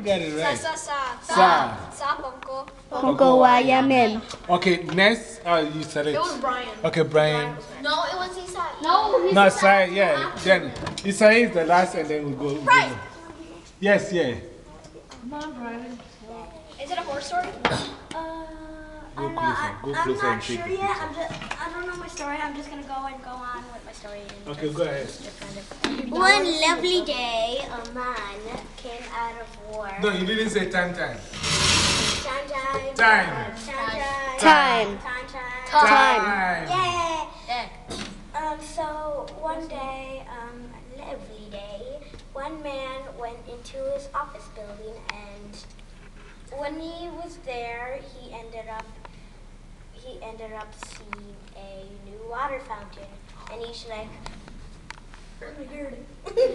got it right. Sa. Sa. Ponko Wayamin. Okay, next. You said it. It was Brian. Okay, Brian. No, it was Isai. No, Sai, yeah. Then Isai is the last, and then we go. Right. Yes, yeah. Come on, Brian. Is it a horse story? Go closer. Go I'm closer not and take sure the yet. picture. I don't know my story. I'm just gonna go on with my story. Okay, go ahead. One lovely day, a man came out of war. No, you didn't say time. Time. Time. Time. Time. Yeah. So one day, a lovely day, one man went into his office building, and when he was there, he ended up seeing a new water fountain, and he's like,